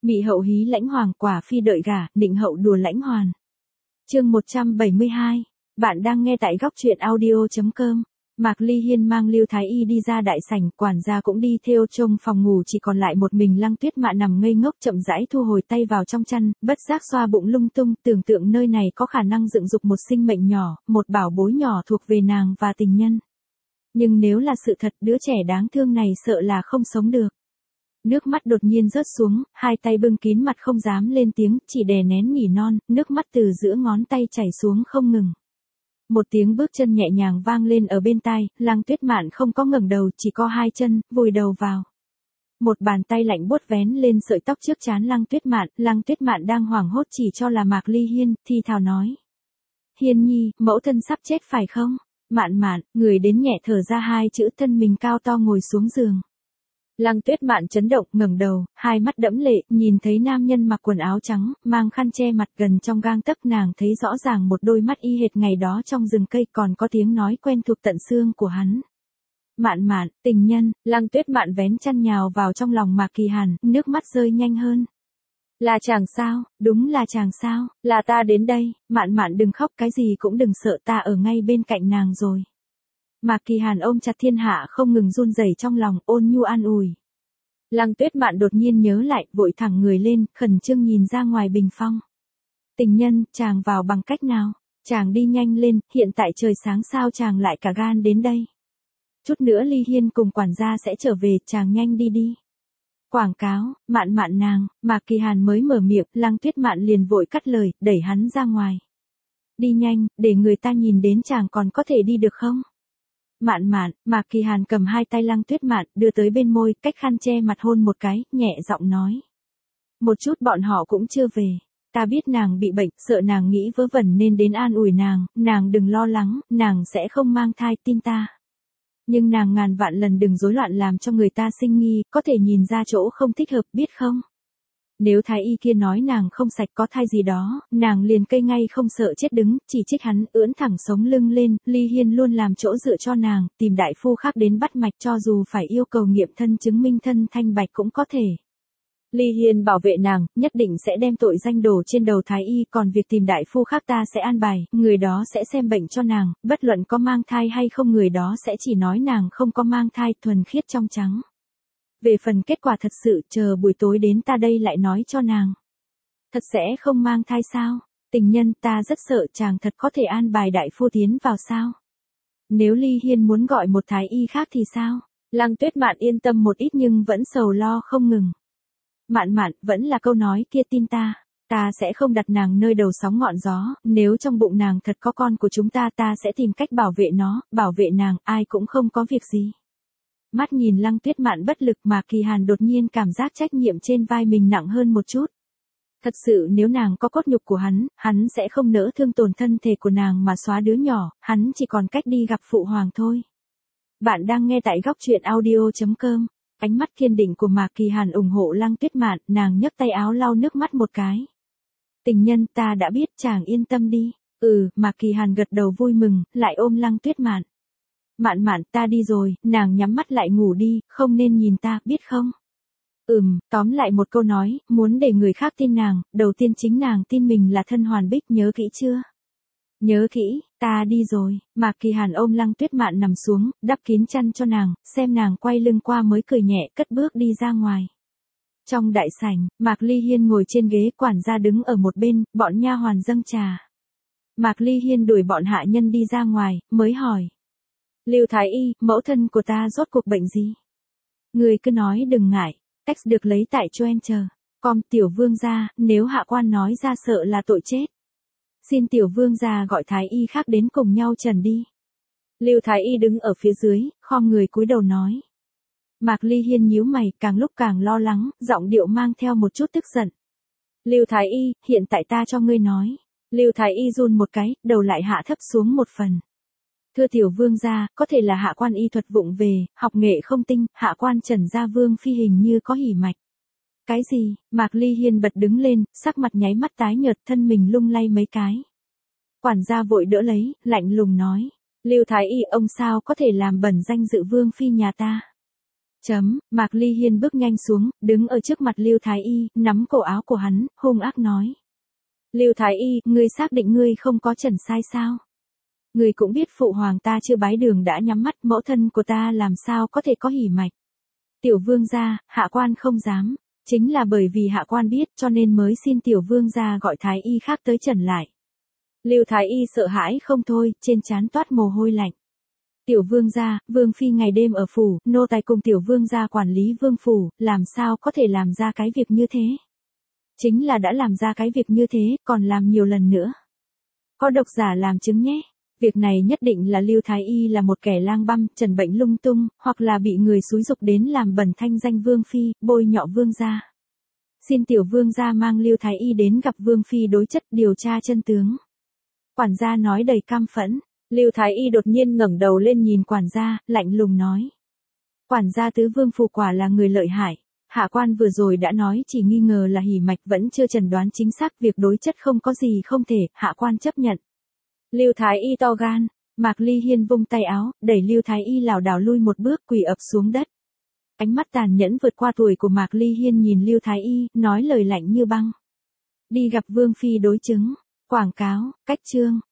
Mị hậu hí lãnh hoàng, quả phi đợi gả, định hậu đùa lãnh hoàn. Chương 172. Bạn đang nghe tại góc truyện audio.com. Mạc Ly Hiên mang Lưu Thái Y đi ra đại sảnh, quản gia cũng đi theo trông phòng ngủ, chỉ còn lại một mình Lăng Tuyết Mạn nằm ngây ngốc, chậm rãi thu hồi tay vào trong chăn, bất giác xoa bụng lung tung, tưởng tượng nơi này có khả năng dựng dục một sinh mệnh nhỏ, một bảo bối nhỏ thuộc về nàng và tình nhân. Nhưng nếu là sự thật, đứa trẻ đáng thương này sợ là không sống được. Nước mắt đột nhiên rớt xuống, hai tay bưng kín mặt không dám lên tiếng, chỉ đè nén nỉ non, nước mắt từ giữa ngón tay chảy xuống không ngừng. Một tiếng bước chân nhẹ nhàng vang lên ở bên tai, Lăng Tuyết Mạn không có ngẩng đầu, chỉ có hai chân, vùi đầu vào. Một bàn tay lạnh buốt vén lên sợi tóc trước trán Lăng Tuyết Mạn đang hoảng hốt chỉ cho là Mạc Ly Hiên, thì thào nói. Hiên nhi, mẫu thân sắp chết phải không? Mạn Mạn, người đến nhẹ thở ra hai chữ, thân mình cao to ngồi xuống giường. Lăng Tuyết Mạn chấn động, ngẩng đầu, hai mắt đẫm lệ, nhìn thấy nam nhân mặc quần áo trắng, mang khăn che mặt gần trong gang tấc, nàng thấy rõ ràng một đôi mắt y hệt ngày đó trong rừng cây, còn có tiếng nói quen thuộc tận xương của hắn. Mạn Mạn, tình nhân. Lăng Tuyết Mạn vén chăn nhào vào trong lòng Mạc Kỳ Hàn, nước mắt rơi nhanh hơn. Là chàng sao? Đúng là chàng sao? Là ta đến đây. Mạn Mạn đừng khóc, cái gì cũng đừng sợ, ta ở ngay bên cạnh nàng rồi. Mạc Kỳ Hàn ôm chặt thiên hạ không ngừng run rẩy trong lòng, ôn nhu an ủi. Lăng Tuyết Mạn đột nhiên nhớ lại, vội thẳng người lên, khẩn trương nhìn ra ngoài bình phong. Tình nhân, chàng vào bằng cách nào? Chàng đi nhanh lên, hiện tại trời sáng sao chàng lại cả gan đến đây? Chút nữa Ly Hiên cùng quản gia sẽ trở về, chàng nhanh đi đi. Quảng cáo, Mạn Mạn nàng. Mạc Kỳ Hàn mới mở miệng, Lăng Tuyết Mạn liền vội cắt lời, đẩy hắn ra ngoài. Đi nhanh, để người ta nhìn đến chàng còn có thể đi được không? Mạn Mạn. Mạc Kỳ Hàn cầm hai tay Lăng Tuyết Mạn, đưa tới bên môi, cách khăn che mặt hôn một cái, nhẹ giọng nói. Một chút bọn họ cũng chưa về. Ta biết nàng bị bệnh, sợ nàng nghĩ vớ vẩn nên đến an ủi nàng đừng lo lắng, nàng sẽ không mang thai, tin ta. Nhưng nàng ngàn vạn lần đừng rối loạn làm cho người ta sinh nghi, có thể nhìn ra chỗ không thích hợp, biết không? Nếu thái y kia nói nàng không sạch có thai gì đó, nàng liền cây ngay không sợ chết đứng, chỉ trích hắn, ưỡn thẳng sống lưng lên, Ly Hiên luôn làm chỗ dựa cho nàng, tìm đại phu khác đến bắt mạch, cho dù phải yêu cầu nghiệm thân chứng minh thân thanh bạch cũng có thể. Ly Hiên bảo vệ nàng, nhất định sẽ đem tội danh đổ trên đầu thái y, còn việc tìm đại phu khác ta sẽ an bài, người đó sẽ xem bệnh cho nàng, bất luận có mang thai hay không người đó sẽ chỉ nói nàng không có mang thai, thuần khiết trong trắng. Về phần kết quả thật sự, chờ buổi tối đến ta đây lại nói cho nàng. Thật sẽ không mang thai sao? Tình nhân, ta rất sợ chàng thật có thể an bài đại phu tiến vào sao? Nếu Ly Hiên muốn gọi một thái y khác thì sao? Lăng Tuyết Mạn yên tâm một ít nhưng vẫn sầu lo không ngừng. Mạn Mạn, vẫn là câu nói kia, tin ta. Ta sẽ không đặt nàng nơi đầu sóng ngọn gió, nếu trong bụng nàng thật có con của chúng ta sẽ tìm cách bảo vệ nó, bảo vệ nàng, ai cũng không có việc gì. Mắt nhìn Lăng Tuyết Mạn bất lực, Mạc Kỳ Hàn đột nhiên cảm giác trách nhiệm trên vai mình nặng hơn một chút. Thật sự nếu nàng có cốt nhục của hắn sẽ không nỡ thương tổn thân thể của nàng mà xóa đứa nhỏ, hắn chỉ còn cách đi gặp phụ hoàng thôi. Bạn đang nghe tại góc truyện audio.com. Ánh mắt kiên định của Mạc Kỳ Hàn ủng hộ Lăng Tuyết Mạn, nàng nhấc tay áo lau nước mắt một cái. Tình nhân, ta đã biết, chàng yên tâm đi. Mạc Kỳ Hàn gật đầu vui mừng, lại ôm Lăng Tuyết Mạn. Mạn Mạn, ta đi rồi, nàng nhắm mắt lại ngủ đi, không nên nhìn ta, biết không? Tóm lại một câu nói, muốn để người khác tin nàng, đầu tiên chính nàng tin mình là thân hoàn bích, nhớ kỹ chưa? Nhớ kỹ, ta đi rồi. Mạc Kỳ Hàn ôm Lăng Tuyết Mạn nằm xuống, đắp kín chăn cho nàng, xem nàng quay lưng qua mới cười nhẹ, cất bước đi ra ngoài. Trong đại sảnh, Mạc Ly Hiên ngồi trên ghế, quản gia đứng ở một bên, bọn nha hoàn dâng trà. Mạc Ly Hiên đuổi bọn hạ nhân đi ra ngoài, mới hỏi. Lưu Thái Y, mẫu thân của ta rốt cuộc bệnh gì? Người cứ nói đừng ngại, text được lấy tại Choenter.com, tiểu vương gia, nếu hạ quan nói ra sợ là tội chết. Xin tiểu vương gia gọi thái y khác đến cùng nhau trần đi. Lưu Thái Y đứng ở phía dưới, khom người cúi đầu nói. Mạc Ly Hiên nhíu mày, càng lúc càng lo lắng, giọng điệu mang theo một chút tức giận. Lưu Thái Y, hiện tại ta cho ngươi nói. Lưu Thái Y run một cái, đầu lại hạ thấp xuống một phần. Thưa tiểu vương gia, có thể là hạ quan y thuật vụng về, học nghệ không tinh, hạ quan Trần gia vương phi hình như có hỉ mạch. Cái gì? Mạc Ly Hiên bật đứng lên, sắc mặt nháy mắt tái nhợt, thân mình lung lay mấy cái. Quản gia vội đỡ lấy, lạnh lùng nói. Lưu Thái Y, ông sao có thể làm bẩn danh dự vương phi nhà ta? Mạc Ly Hiên bước nhanh xuống, đứng ở trước mặt Lưu Thái Y, nắm cổ áo của hắn, hung ác nói. Lưu Thái Y, ngươi xác định ngươi không có trần sai sao? Ngươi cũng biết phụ hoàng ta chưa bái đường đã nhắm mắt, mẫu thân của ta làm sao có thể có hỉ mạch. Tiểu vương gia, hạ quan không dám. Chính là bởi vì hạ quan biết cho nên mới xin tiểu vương gia gọi Thái Y khác tới trần lại. Lưu Thái Y sợ hãi không thôi, trên trán toát mồ hôi lạnh. Tiểu vương gia, vương phi ngày đêm ở phủ, nô tài cùng tiểu vương gia quản lý vương phủ, làm sao có thể làm ra cái việc như thế? Chính là đã làm ra cái việc như thế, còn làm nhiều lần nữa. Có độc giả làm chứng nhé. Việc này nhất định là Lưu Thái Y là một kẻ lang băm, trần bệnh lung tung, hoặc là bị người xúi dục đến làm bẩn thanh danh vương phi, bôi nhọ vương gia. Xin tiểu vương gia mang Lưu Thái Y đến gặp vương phi đối chất điều tra chân tướng. Quản gia nói đầy căm phẫn. Lưu Thái Y đột nhiên ngẩng đầu lên nhìn quản gia, lạnh lùng nói. Quản gia tứ vương phủ quả là người lợi hại. Hạ quan vừa rồi đã nói chỉ nghi ngờ là hỉ mạch vẫn chưa chẩn đoán chính xác, việc đối chất không có gì không thể, hạ quan chấp nhận. Lưu Thái Y to gan, Mạc Ly Hiên vung tay áo, đẩy Lưu Thái Y lảo đảo lui một bước, quỳ ập xuống đất. Ánh mắt tàn nhẫn vượt qua tuổi của Mạc Ly Hiên nhìn Lưu Thái Y, nói lời lạnh như băng. Đi gặp vương phi đối chứng. Quảng cáo, cách chương.